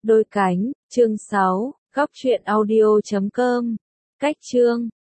Đôi cánh, chương 6, góc truyện audio.com. Cách chương